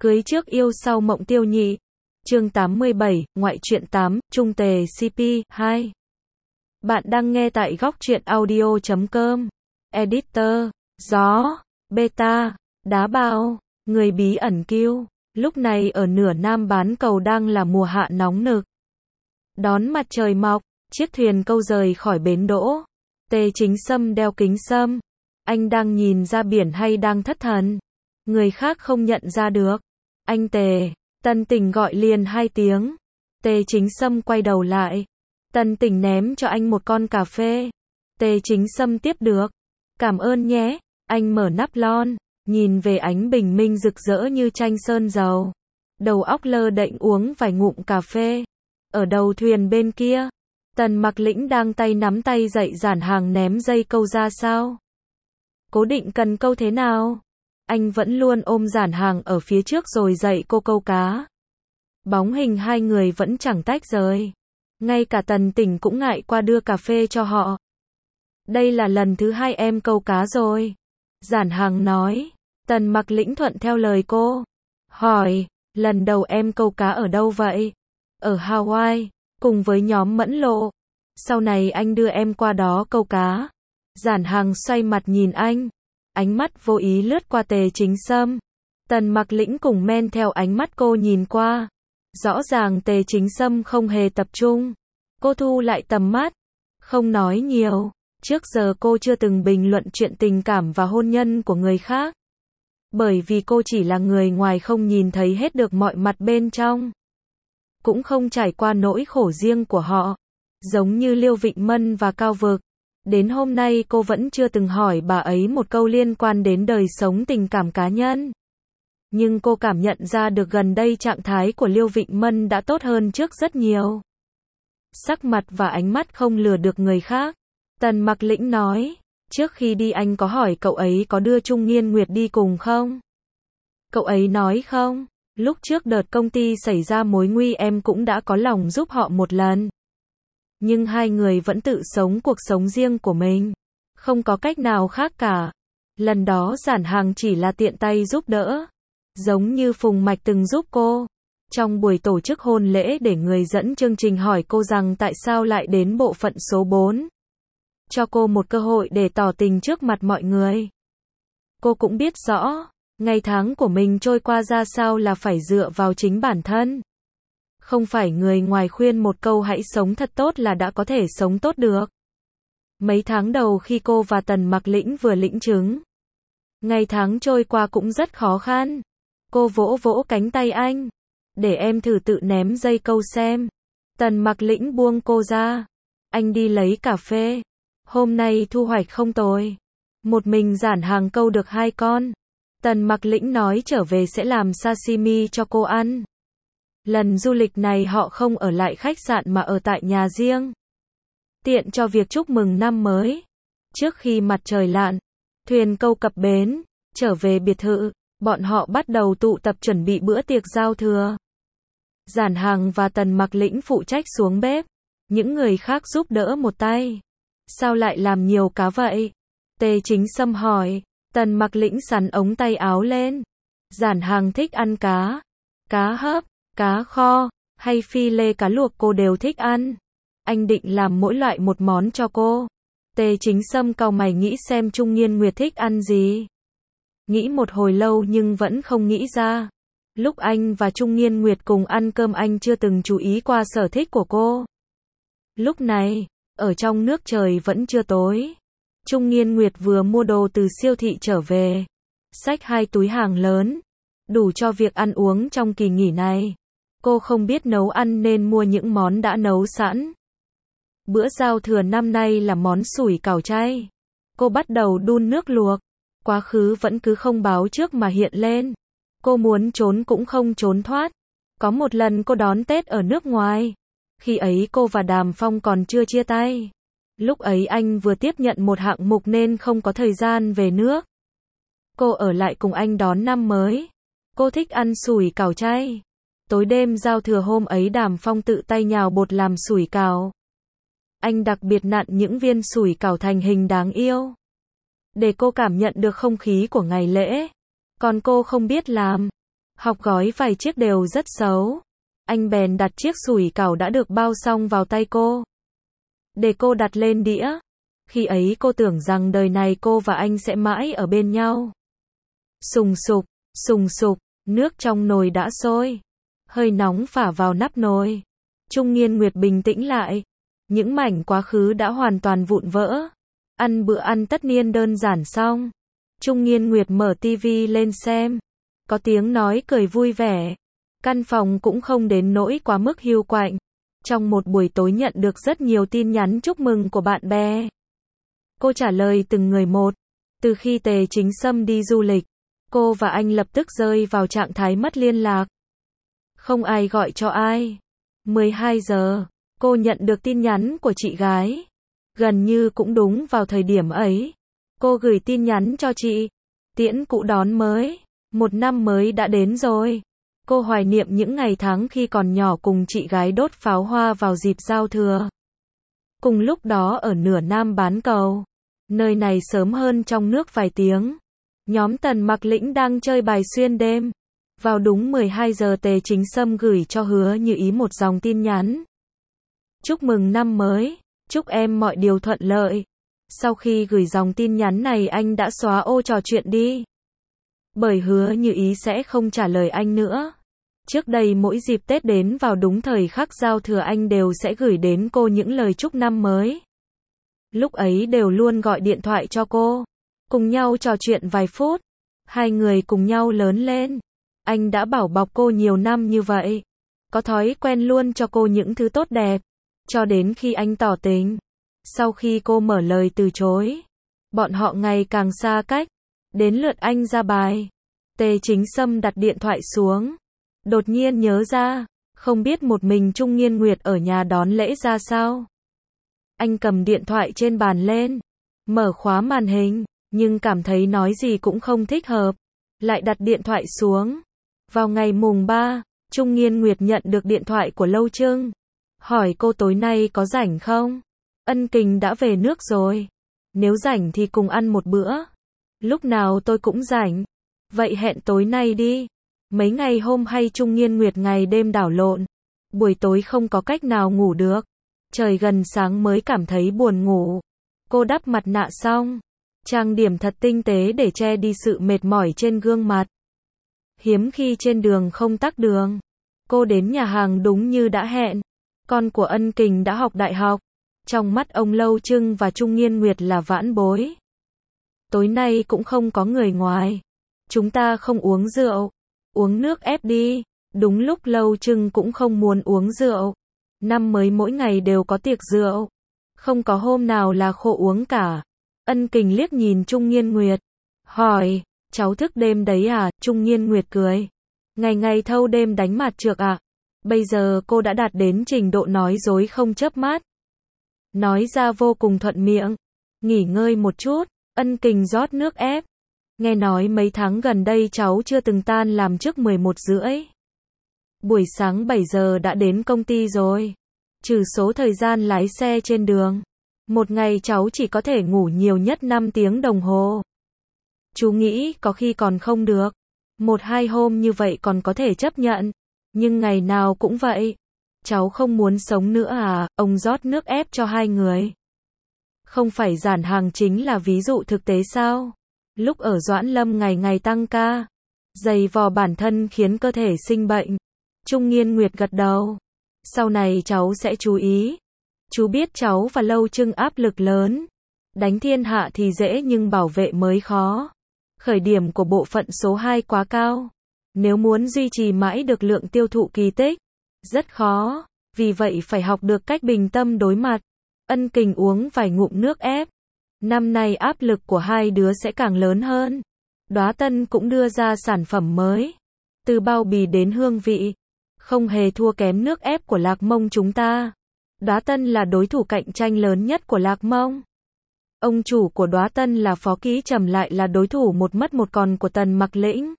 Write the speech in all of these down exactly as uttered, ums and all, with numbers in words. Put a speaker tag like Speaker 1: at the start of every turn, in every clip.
Speaker 1: Cưới trước yêu sau mộng tiêu nhị. Chương tám mươi bảy, ngoại truyện tám, trung tề xê pê, hai. Bạn đang nghe tại góc truyện audio chấm com. Editor, gió, beta, đá bao, người bí ẩn kiêu. Lúc này ở nửa nam bán cầu đang là mùa hạ nóng nực. Đón mặt trời mọc, chiếc thuyền câu rời khỏi bến đỗ. Tề Chính Sâm đeo kính sâm. Anh đang nhìn ra biển hay đang thất thần? Người khác không nhận ra được. Anh Tề, Tần Tỉnh gọi liền hai tiếng. Tề Chính Sâm quay đầu lại. Tần Tỉnh ném cho anh một con cà phê. Tề Chính Sâm tiếp được. Cảm ơn nhé. Anh mở nắp lon, nhìn về ánh bình minh rực rỡ như tranh sơn dầu. Đầu óc lơ đễnh uống vài ngụm cà phê. Ở đầu thuyền bên kia, Tần Mặc Lĩnh đang tay nắm tay dạy Giản Hàng ném dây câu ra sao. Cố định cần câu thế nào? Anh vẫn luôn ôm Giản Hàng ở phía trước rồi dạy cô câu cá. Bóng hình hai người vẫn chẳng tách rời. Ngay cả Tần Tỉnh cũng ngại qua đưa cà phê cho họ. Đây là lần thứ hai em câu cá rồi. Giản Hàng nói. Tần Mặc Lĩnh thuận theo lời cô. Hỏi, lần đầu em câu cá ở đâu vậy? Ở Hawaii, cùng với nhóm Mẫn Lộ. Sau này anh đưa em qua đó câu cá. Giản Hàng xoay mặt nhìn anh. Ánh mắt vô ý lướt qua Tề Chính Sâm. Tần Mặc Lĩnh cùng men theo ánh mắt cô nhìn qua. Rõ ràng Tề Chính Sâm không hề tập trung. Cô thu lại tầm mắt. Không nói nhiều. Trước giờ cô chưa từng bình luận chuyện tình cảm và hôn nhân của người khác. Bởi vì cô chỉ là người ngoài không nhìn thấy hết được mọi mặt bên trong. Cũng không trải qua nỗi khổ riêng của họ. Giống như Liêu Vịnh Mân và Cao Vực. Đến hôm nay cô vẫn chưa từng hỏi bà ấy một câu liên quan đến đời sống tình cảm cá nhân. Nhưng cô cảm nhận ra được gần đây trạng thái của Liêu Vịnh Mân đã tốt hơn trước rất nhiều. Sắc mặt và ánh mắt không lừa được người khác. Tần Mặc Lĩnh nói, trước khi đi anh có hỏi cậu ấy có đưa Trung Nghiên Nguyệt đi cùng không? Cậu ấy nói không, lúc trước đợt công ty xảy ra mối nguy em cũng đã có lòng giúp họ một lần. Nhưng hai người vẫn tự sống cuộc sống riêng của mình. Không có cách nào khác cả. Lần đó Giản Hàng chỉ là tiện tay giúp đỡ. Giống như Phùng Mạch từng giúp cô. Trong buổi tổ chức hôn lễ để người dẫn chương trình hỏi cô rằng tại sao lại đến bộ phận số bốn. Cho cô một cơ hội để tỏ tình trước mặt mọi người. Cô cũng biết rõ, ngày tháng của mình trôi qua ra sao là phải dựa vào chính bản thân. Không phải người ngoài khuyên một câu hãy sống thật tốt là đã có thể sống tốt được. Mấy tháng đầu khi cô và Tần Mặc Lĩnh vừa lĩnh chứng, ngày tháng trôi qua cũng rất khó khăn. Cô vỗ vỗ cánh tay anh. Để em thử tự ném dây câu xem. Tần Mặc Lĩnh buông cô ra. Anh đi lấy cà phê. Hôm nay thu hoạch không tồi. Một mình Giản Hàng câu được hai con. Tần Mặc Lĩnh nói trở về sẽ làm sashimi cho cô ăn. Lần du lịch này họ không ở lại khách sạn mà ở tại nhà riêng. Tiện cho việc chúc mừng năm mới. Trước khi mặt trời lặn, thuyền câu cập bến, trở về biệt thự, bọn họ bắt đầu tụ tập chuẩn bị bữa tiệc giao thừa. Giản Hàng và Tần Mặc Lĩnh phụ trách xuống bếp, những người khác giúp đỡ một tay. Sao lại làm nhiều cá vậy? Tề Chính Sâm hỏi. Tần Mặc Lĩnh sắn ống tay áo lên. Giản Hàng thích ăn cá, cá hấp, cá kho, hay phi lê cá luộc cô đều thích ăn. Anh định làm mỗi loại một món cho cô. Tề Chính Sâm cau mày nghĩ xem Trung Nghiên Nguyệt thích ăn gì. Nghĩ một hồi lâu nhưng vẫn không nghĩ ra. Lúc anh và Trung Nghiên Nguyệt cùng ăn cơm anh chưa từng chú ý qua sở thích của cô. Lúc này, ở trong nước trời vẫn chưa tối. Trung Nghiên Nguyệt vừa mua đồ từ siêu thị trở về. Xách hai túi hàng lớn. Đủ cho việc ăn uống trong kỳ nghỉ này. Cô không biết nấu ăn nên mua những món đã nấu sẵn. Bữa giao thừa năm nay là món sủi cảo chay. Cô bắt đầu đun nước luộc. Quá khứ vẫn cứ không báo trước mà hiện lên. Cô muốn trốn cũng không trốn thoát. Có một lần cô đón Tết ở nước ngoài. Khi ấy cô và Đàm Phong còn chưa chia tay. Lúc ấy anh vừa tiếp nhận một hạng mục nên không có thời gian về nước. Cô ở lại cùng anh đón năm mới. Cô thích ăn sủi cảo chay. Tối đêm giao thừa hôm ấy Đàm Phong tự tay nhào bột làm sủi cảo. Anh đặc biệt nặn những viên sủi cảo thành hình đáng yêu. Để cô cảm nhận được không khí của ngày lễ. Còn cô không biết làm. Học gói vài chiếc đều rất xấu. Anh bèn đặt chiếc sủi cảo đã được bao xong vào tay cô, để cô đặt lên đĩa. Khi ấy cô tưởng rằng đời này cô và anh sẽ mãi ở bên nhau. Sùng sục, sùng sục, nước trong nồi đã sôi. Hơi nóng phả vào nắp nồi. Trung Nghiên Nguyệt bình tĩnh lại. Những mảnh quá khứ đã hoàn toàn vụn vỡ. Ăn bữa ăn tất niên đơn giản xong. Trung Nghiên Nguyệt mở tivi lên xem. Có tiếng nói cười vui vẻ. Căn phòng cũng không đến nỗi quá mức hiu quạnh. Trong một buổi tối nhận được rất nhiều tin nhắn chúc mừng của bạn bè. Cô trả lời từng người một. Từ khi Tề Chính Sâm đi du lịch, cô và anh lập tức rơi vào trạng thái mất liên lạc. Không ai gọi cho ai. mười hai giờ, cô nhận được tin nhắn của chị gái. Gần như cũng đúng vào thời điểm ấy. Cô gửi tin nhắn cho chị. Tiễn cũ đón mới. Một năm mới đã đến rồi. Cô hoài niệm những ngày tháng khi còn nhỏ cùng chị gái đốt pháo hoa vào dịp giao thừa. Cùng lúc đó ở nửa Nam bán cầu, nơi này sớm hơn trong nước vài tiếng, nhóm Tần Mặc Lĩnh đang chơi bài xuyên đêm. Vào đúng mười hai giờ Tề Chính Sâm gửi cho Hứa Như Ý một dòng tin nhắn. Chúc mừng năm mới, chúc em mọi điều thuận lợi. Sau khi gửi dòng tin nhắn này anh đã xóa ô trò chuyện đi. Bởi Hứa Như Ý sẽ không trả lời anh nữa. Trước đây mỗi dịp Tết đến vào đúng thời khắc giao thừa anh đều sẽ gửi đến cô những lời chúc năm mới. Lúc ấy đều luôn gọi điện thoại cho cô, cùng nhau trò chuyện vài phút. Hai người cùng nhau lớn lên. Anh đã bảo bọc cô nhiều năm như vậy. Có thói quen luôn cho cô những thứ tốt đẹp. Cho đến khi anh tỏ tình. Sau khi cô mở lời từ chối, bọn họ ngày càng xa cách. Đến lượt anh ra bài. Tề Chính Sâm đặt điện thoại xuống. Đột nhiên nhớ ra, không biết một mình Trung Nghiên Nguyệt ở nhà đón lễ ra sao. Anh cầm điện thoại trên bàn lên, mở khóa màn hình, nhưng cảm thấy nói gì cũng không thích hợp. Lại đặt điện thoại xuống. Vào ngày mùng ba, Trung Nghiên Nguyệt nhận được điện thoại của Lâu Trưng. Hỏi cô tối nay có rảnh không? Ân Kình đã về nước rồi. Nếu rảnh thì cùng ăn một bữa. Lúc nào tôi cũng rảnh. Vậy hẹn tối nay đi. Mấy ngày hôm hay Trung Nghiên Nguyệt ngày đêm đảo lộn. Buổi tối không có cách nào ngủ được. Trời gần sáng mới cảm thấy buồn ngủ. Cô đắp mặt nạ xong. Trang điểm thật tinh tế để che đi sự mệt mỏi trên gương mặt. Hiếm khi trên đường không tắc đường. Cô đến nhà hàng đúng như đã hẹn. Con của Ân Kình đã học đại học. Trong mắt ông Lâu Trưng và Trung Nghiên Nguyệt là vãn bối. Tối nay cũng không có người ngoài. Chúng ta không uống rượu. Uống nước ép đi. Đúng lúc Lâu Trưng cũng không muốn uống rượu. Năm mới mỗi ngày đều có tiệc rượu. Không có hôm nào là khổ uống cả. Ân Kình liếc nhìn Trung Nghiên Nguyệt. Hỏi, cháu thức đêm đấy à? Trung Nghiên Nguyệt cười. Ngày ngày thâu đêm đánh mạt trược à? Bây giờ cô đã đạt đến trình độ nói dối không chớp mắt. Nói ra vô cùng thuận miệng. Nghỉ ngơi một chút. Ân Kình rót nước ép. Nghe nói mấy tháng gần đây cháu chưa từng tan làm trước mười một rưỡi. Buổi sáng bảy giờ đã đến công ty rồi. Trừ số thời gian lái xe trên đường. Một ngày cháu chỉ có thể ngủ nhiều nhất năm tiếng đồng hồ. Chú nghĩ có khi còn không được. Một hai hôm như vậy còn có thể chấp nhận. Nhưng ngày nào cũng vậy. Cháu không muốn sống nữa à? Ông rót nước ép cho hai người. Không phải giản hàng chính là ví dụ thực tế sao? Lúc ở Doãn Lâm ngày ngày tăng ca. Dày vò bản thân khiến cơ thể sinh bệnh. Trung Nghiên Nguyệt gật đầu. Sau này cháu sẽ chú ý. Chú biết cháu và Lâu Trưng áp lực lớn. Đánh thiên hạ thì dễ nhưng bảo vệ mới khó. Khởi điểm của bộ phận số hai quá cao. Nếu muốn duy trì mãi được lượng tiêu thụ kỳ tích, rất khó. Vì vậy phải học được cách bình tâm đối mặt. Ân Kình uống vài ngụm nước ép. Năm nay áp lực của hai đứa sẽ càng lớn hơn. Đóa Tân cũng đưa ra sản phẩm mới. Từ bao bì đến hương vị. Không hề thua kém nước ép của Lạc Mông chúng ta. Đóa Tân là đối thủ cạnh tranh lớn nhất của Lạc Mông. Ông chủ của Đóa Tân là Phó Ký Trầm lại là đối thủ một mất một còn của Tần Mặc Lĩnh.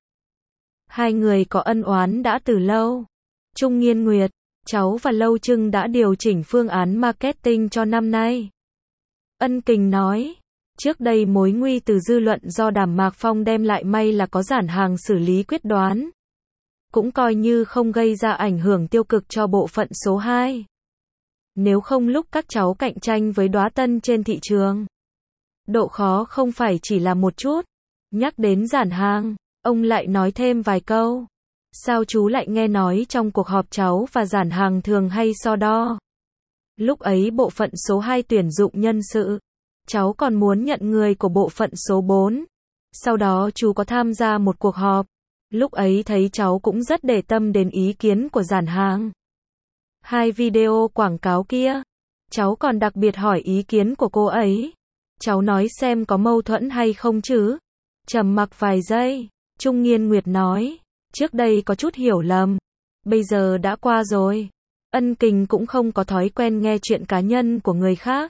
Speaker 1: Hai người có ân oán đã từ lâu. Trung Nghiên Nguyệt, cháu và Lâu Trưng đã điều chỉnh phương án marketing cho năm nay. Ân Kình nói, trước đây mối nguy từ dư luận do Đàm Mạc Phong đem lại may là có giản hàng xử lý quyết đoán. cũng coi như không gây ra ảnh hưởng tiêu cực cho bộ phận số hai. Nếu không lúc các cháu cạnh tranh với Đóa Tân trên thị trường, độ khó không phải chỉ là một chút. Nhắc đến Giản Hàng, ông lại nói thêm vài câu. Sao chú lại nghe nói trong cuộc họp cháu và Giản Hàng thường hay so đo? Lúc ấy bộ phận số hai tuyển dụng nhân sự, cháu còn muốn nhận người của bộ phận số bốn. Sau đó chú có tham gia một cuộc họp. Lúc ấy thấy cháu cũng rất để tâm đến ý kiến của Giản Hàng. Hai video quảng cáo kia, cháu còn đặc biệt hỏi ý kiến của cô ấy. Cháu nói xem có mâu thuẫn hay không chứ? Trầm mặc vài giây, Trung Nghiên Nguyệt nói, trước đây có chút hiểu lầm, bây giờ đã qua rồi. Ân Kình cũng không có thói quen nghe chuyện cá nhân của người khác.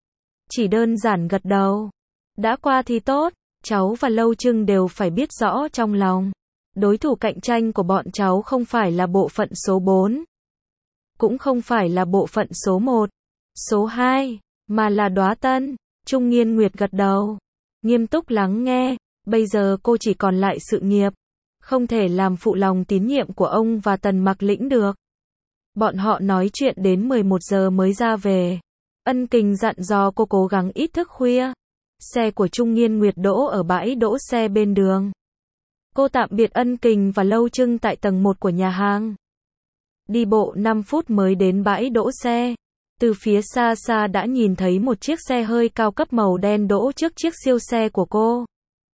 Speaker 1: Chỉ đơn giản gật đầu. Đã qua thì tốt, cháu và Lâu Trưng đều phải biết rõ trong lòng. Đối thủ cạnh tranh của bọn cháu không phải là bộ phận số bốn, cũng không phải là bộ phận số một, số hai, mà là Đóa Tân. Trung Nghiên Nguyệt gật đầu, nghiêm túc lắng nghe. Bây giờ cô chỉ còn lại sự nghiệp, không thể làm phụ lòng tín nhiệm của ông và Tần Mặc Lĩnh được. Bọn họ nói chuyện đến mười một giờ mới ra về. Ân Kình dặn dò cô cố gắng ít thức khuya. Xe của Trung Nghiên Nguyệt đỗ ở bãi đỗ xe bên đường. Cô tạm biệt Ân Kình và Lâu Trưng tại tầng một của nhà hàng. Đi bộ năm phút mới đến bãi đỗ xe. Từ phía xa xa đã nhìn thấy một chiếc xe hơi cao cấp màu đen đỗ trước chiếc siêu xe của cô.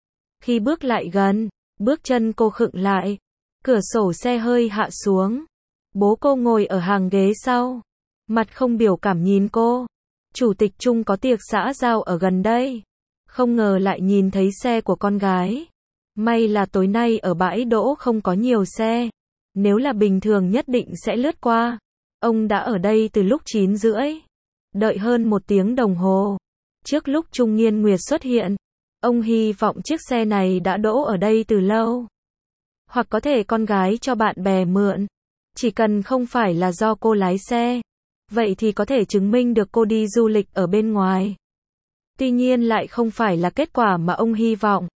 Speaker 1: Khi bước lại gần, bước chân cô khựng lại. Cửa sổ xe hơi hạ xuống. Bố cô ngồi ở hàng ghế sau. Mặt không biểu cảm nhìn cô. Chủ tịch Trung có tiệc xã giao ở gần đây. Không ngờ lại nhìn thấy xe của con gái. May là tối nay ở bãi đỗ không có nhiều xe. Nếu là bình thường nhất định sẽ lướt qua. Ông đã ở đây từ lúc chín rưỡi. Đợi hơn một tiếng đồng hồ. Trước lúc Trung Nghiên Nguyệt xuất hiện, ông hy vọng chiếc xe này đã đỗ ở đây từ lâu. Hoặc có thể con gái cho bạn bè mượn. Chỉ cần không phải là do cô lái xe. Vậy thì có thể chứng minh được cô đi du lịch ở bên ngoài. Tuy nhiên lại không phải là kết quả mà ông hy vọng.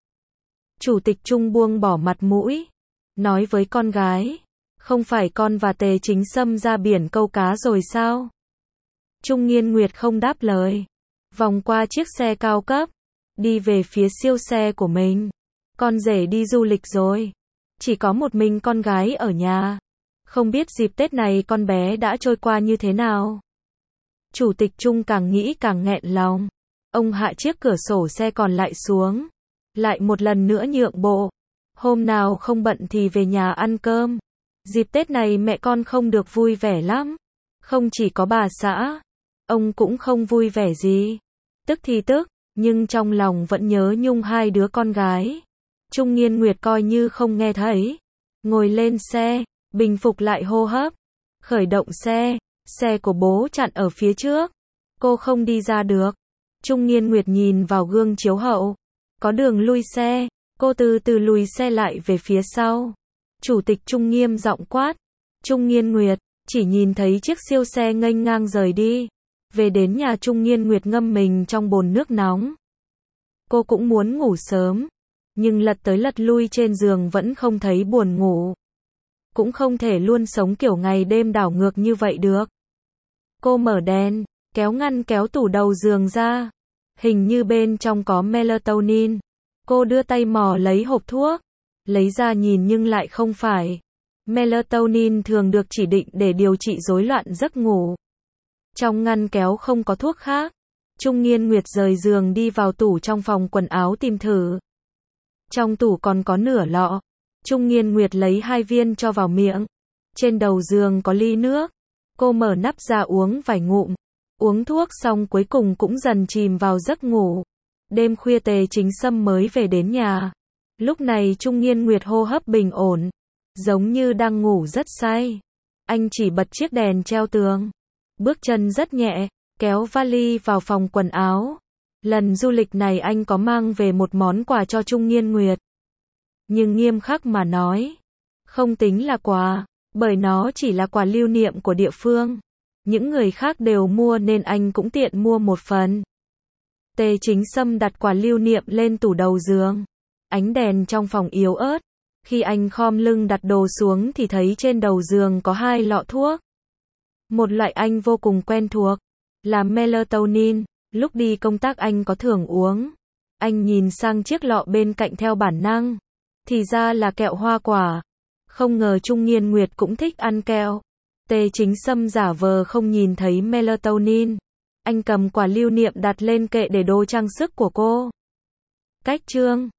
Speaker 1: Chủ tịch Trung buông bỏ mặt mũi. Nói với con gái. Không phải con và Tề Chính Sâm ra biển câu cá rồi sao? Trung Nghiên Nguyệt không đáp lời. Vòng qua chiếc xe cao cấp. Đi về phía siêu xe của mình. Con rể đi du lịch rồi. Chỉ có một mình con gái ở nhà. Không biết dịp Tết này con bé đã trôi qua như thế nào. Chủ tịch Trung càng nghĩ càng nghẹn lòng. Ông hạ chiếc cửa sổ xe còn lại xuống. Lại một lần nữa nhượng bộ. Hôm nào không bận thì về nhà ăn cơm. Dịp Tết này mẹ con không được vui vẻ lắm. Không chỉ có bà xã. Ông cũng không vui vẻ gì. Tức thì tức, nhưng trong lòng vẫn nhớ nhung hai đứa con gái. Trung Nghiên Nguyệt coi như không nghe thấy. Ngồi lên xe, bình phục lại hô hấp. Khởi động xe, xe của bố chặn ở phía trước. Cô không đi ra được. Trung Nghiên Nguyệt nhìn vào gương chiếu hậu. Có đường lui xe, cô từ từ lùi xe lại về phía sau. Chủ tịch Trung nghiêm giọng quát. Trung Nghiên Nguyệt, chỉ nhìn thấy chiếc siêu xe nghênh ngang rời đi. Về đến nhà Trung Nghiên Nguyệt ngâm mình trong bồn nước nóng. Cô cũng muốn ngủ sớm. Nhưng lật tới lật lui trên giường vẫn không thấy buồn ngủ. Cũng không thể luôn sống kiểu ngày đêm đảo ngược như vậy được. Cô mở đèn, kéo ngăn kéo tủ đầu giường ra. Hình như bên trong có melatonin. Cô đưa tay mò lấy hộp thuốc. Lấy ra nhìn nhưng lại không phải. Melatonin thường được chỉ định để điều trị rối loạn giấc ngủ. Trong ngăn kéo không có thuốc khác. Trung Nghiên Nguyệt rời giường đi vào tủ trong phòng quần áo tìm thử. Trong tủ còn có nửa lọ. Trung Nghiên Nguyệt lấy hai viên cho vào miệng. Trên đầu giường có ly nước. Cô mở nắp ra uống vài ngụm. Uống thuốc xong cuối cùng cũng dần chìm vào giấc ngủ. Đêm khuya Tề Chính Sâm mới về đến nhà. Lúc này Trung Nghiên Nguyệt hô hấp bình ổn. Giống như đang ngủ rất say. Anh chỉ bật chiếc đèn treo tường. Bước chân rất nhẹ, kéo vali vào phòng quần áo. Lần du lịch này anh có mang về một món quà cho Trung Nghiên Nguyệt. Nhưng nghiêm khắc mà nói, không tính là quà, bởi nó chỉ là quà lưu niệm của địa phương. Những người khác đều mua nên anh cũng tiện mua một phần. Tề Chính Sâm đặt quà lưu niệm lên tủ đầu giường. Ánh đèn trong phòng yếu ớt, Khi anh khom lưng đặt đồ xuống thì thấy trên đầu giường có hai lọ thuốc. Một loại anh vô cùng quen thuộc, là melatonin, lúc đi công tác anh có thường uống. Anh nhìn sang chiếc lọ bên cạnh theo bản năng, thì ra là kẹo hoa quả. Không ngờ Trung Nghiên Nguyệt cũng thích ăn kẹo. Tề Chính Sâm giả vờ không nhìn thấy melatonin. Anh cầm quả lưu niệm đặt lên kệ để đồ trang sức của cô. Cách chương